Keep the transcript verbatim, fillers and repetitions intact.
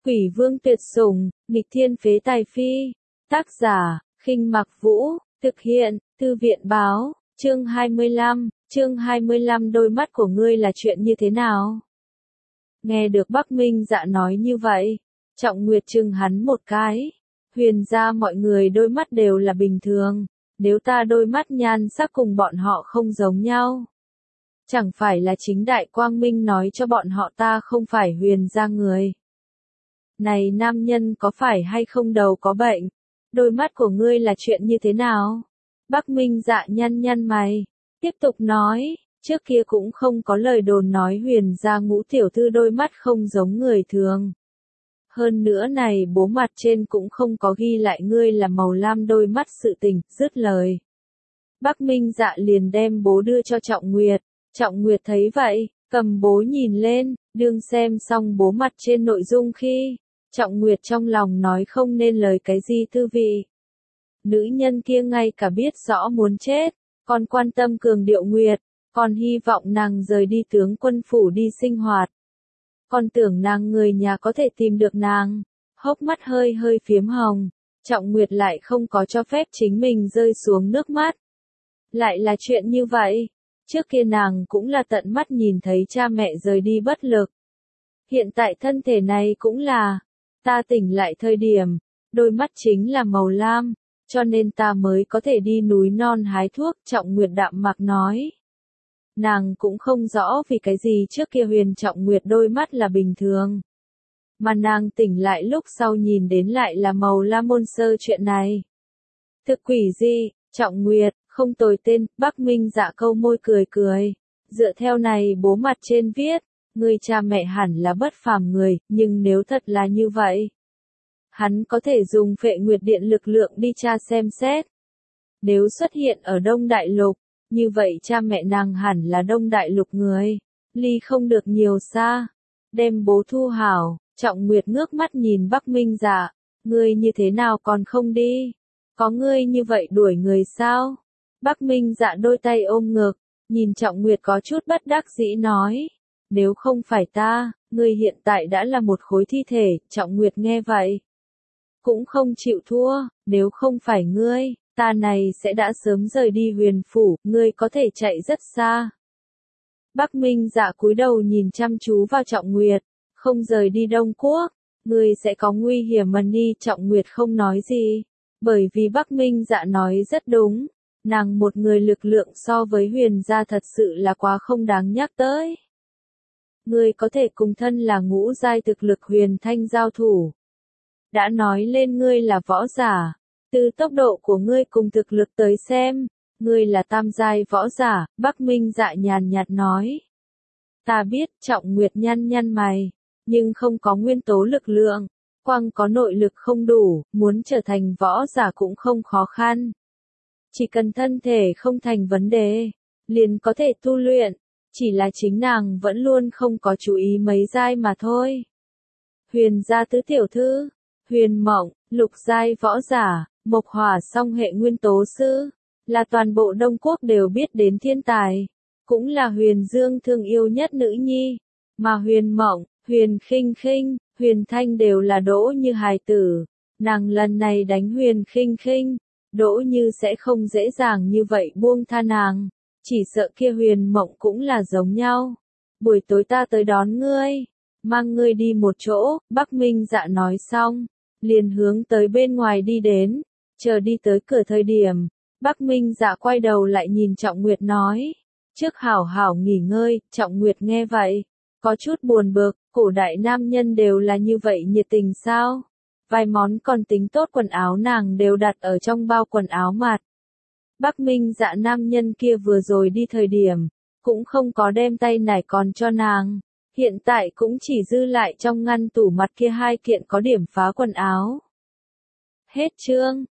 Quỷ vương tuyệt sủng, nghịch thiên phế tài phi. Tác giả, Khinh Mặc Vũ, thực hiện, Thư viện báo, chương hai mươi lăm, chương hai mươi lăm đôi mắt của ngươi là chuyện như thế nào? Nghe được Bắc Minh Dạ nói như vậy, Trọng Nguyệt chừng hắn một cái. Huyền gia mọi người đôi mắt đều là bình thường, nếu ta đôi mắt nhan sắc cùng bọn họ không giống nhau. Chẳng phải là chính đại quang minh nói cho bọn họ ta không phải huyền gia người. Này nam nhân có phải hay không đầu có bệnh? Đôi mắt của ngươi là chuyện như thế nào? Bắc Minh Dạ nhăn nhăn mày, tiếp tục nói, trước kia cũng không có lời đồn nói huyền gia ngũ tiểu thư đôi mắt không giống người thường. Hơn nữa này bố mặt trên cũng không có ghi lại ngươi là màu lam đôi mắt sự tình, dứt lời. Bắc Minh Dạ liền đem bố đưa cho Trọng Nguyệt, Trọng Nguyệt thấy vậy, cầm bố nhìn lên, đương xem xong bố mặt trên nội dung khi, Trọng Nguyệt trong lòng nói không nên lời cái gì tư vị. Nữ nhân kia ngay cả biết rõ muốn chết, còn quan tâm cường điệu Nguyệt, còn hy vọng nàng rời đi tướng quân phủ đi sinh hoạt. Còn tưởng nàng người nhà có thể tìm được nàng, hốc mắt hơi hơi phiếm hồng, Trọng Nguyệt lại không có cho phép chính mình rơi xuống nước mắt. Lại là chuyện như vậy, trước kia nàng cũng là tận mắt nhìn thấy cha mẹ rời đi bất lực. Hiện tại thân thể này cũng là, ta tỉnh lại thời điểm, đôi mắt chính là màu lam, cho nên ta mới có thể đi núi non hái thuốc, Trọng Nguyệt đạm mạc nói. Nàng cũng không rõ vì cái gì trước kia Huyền Trọng Nguyệt đôi mắt là bình thường. Mà nàng tỉnh lại lúc sau nhìn đến lại là màu lam môn sơ chuyện này. Thực quỷ gì, Trọng Nguyệt, không tồi tên, Bắc Minh Dạ câu môi cười cười. Dựa theo này bố mặt trên viết, người cha mẹ hẳn là bất phàm người, nhưng nếu thật là như vậy, hắn có thể dùng Phệ Nguyệt Điện lực lượng đi tra xem xét. Nếu xuất hiện ở Đông Đại Lục, như vậy cha mẹ nàng hẳn là Đông Đại Lục người, ly không được nhiều xa. Đem bố thu hảo, Trọng Nguyệt ngước mắt nhìn Bắc Minh Dạ, ngươi như thế nào còn không đi? Có ngươi như vậy đuổi người sao? Bắc Minh Dạ đôi tay ôm ngực, nhìn Trọng Nguyệt có chút bất đắc dĩ nói, nếu không phải ta, ngươi hiện tại đã là một khối thi thể. Trọng Nguyệt nghe vậy, cũng không chịu thua, nếu không phải ngươi, ta này sẽ đã sớm rời đi huyền phủ, ngươi có thể chạy rất xa. Bắc Minh Dạ cúi đầu nhìn chăm chú vào Trọng Nguyệt, không rời đi Đông Quốc, ngươi sẽ có nguy hiểm mà đi. Trọng Nguyệt không nói gì, bởi vì Bắc Minh Dạ nói rất đúng, nàng một người lực lượng so với huyền gia thật sự là quá không đáng nhắc tới. Ngươi có thể cùng thân là ngũ giai thực lực Huyền Thanh giao thủ. Đã nói lên ngươi là võ giả, từ tốc độ của ngươi cùng thực lực tới xem, ngươi là tam giai võ giả, Bắc Minh Dạ nhàn nhạt nói. Ta biết, Trọng Nguyệt nhăn nhăn mày, nhưng không có nguyên tố lực lượng, quang có nội lực không đủ, muốn trở thành võ giả cũng không khó khăn. Chỉ cần thân thể không thành vấn đề, liền có thể tu luyện, chỉ là chính nàng vẫn luôn không có chú ý mấy giai mà thôi. Huyền gia tứ tiểu thư, Huyền Mộng, lục giai võ giả, Mộc Hỏa song hệ nguyên tố sư, là toàn bộ Đông Quốc đều biết đến thiên tài, cũng là Huyền Dương thương yêu nhất nữ nhi, mà Huyền Mộng, Huyền Khinh Khinh, Huyền Thanh đều là Đỗ Như hài tử. Nàng lần này đánh Huyền Khinh Khinh, Đỗ Như sẽ không dễ dàng như vậy buông tha nàng, chỉ sợ kia Huyền Mộng cũng là giống nhau. Buổi tối ta tới đón ngươi, mang ngươi đi một chỗ. Bắc Minh Dạ nói xong, liền hướng tới bên ngoài đi đến, chờ đi tới cửa thời điểm, Bắc Minh Dạ quay đầu lại nhìn Trọng Nguyệt nói, trước hảo hảo nghỉ ngơi. Trọng Nguyệt nghe vậy, có chút buồn bực, cổ đại nam nhân đều là như vậy nhiệt tình sao? Vài món còn tính tốt quần áo nàng đều đặt ở trong bao quần áo mặt. Bắc Minh Dạ nam nhân kia vừa rồi đi thời điểm, cũng không có đem tay nải còn cho nàng, hiện tại cũng chỉ dư lại trong ngăn tủ mặt kia hai kiện có điểm phá quần áo. Hết chương.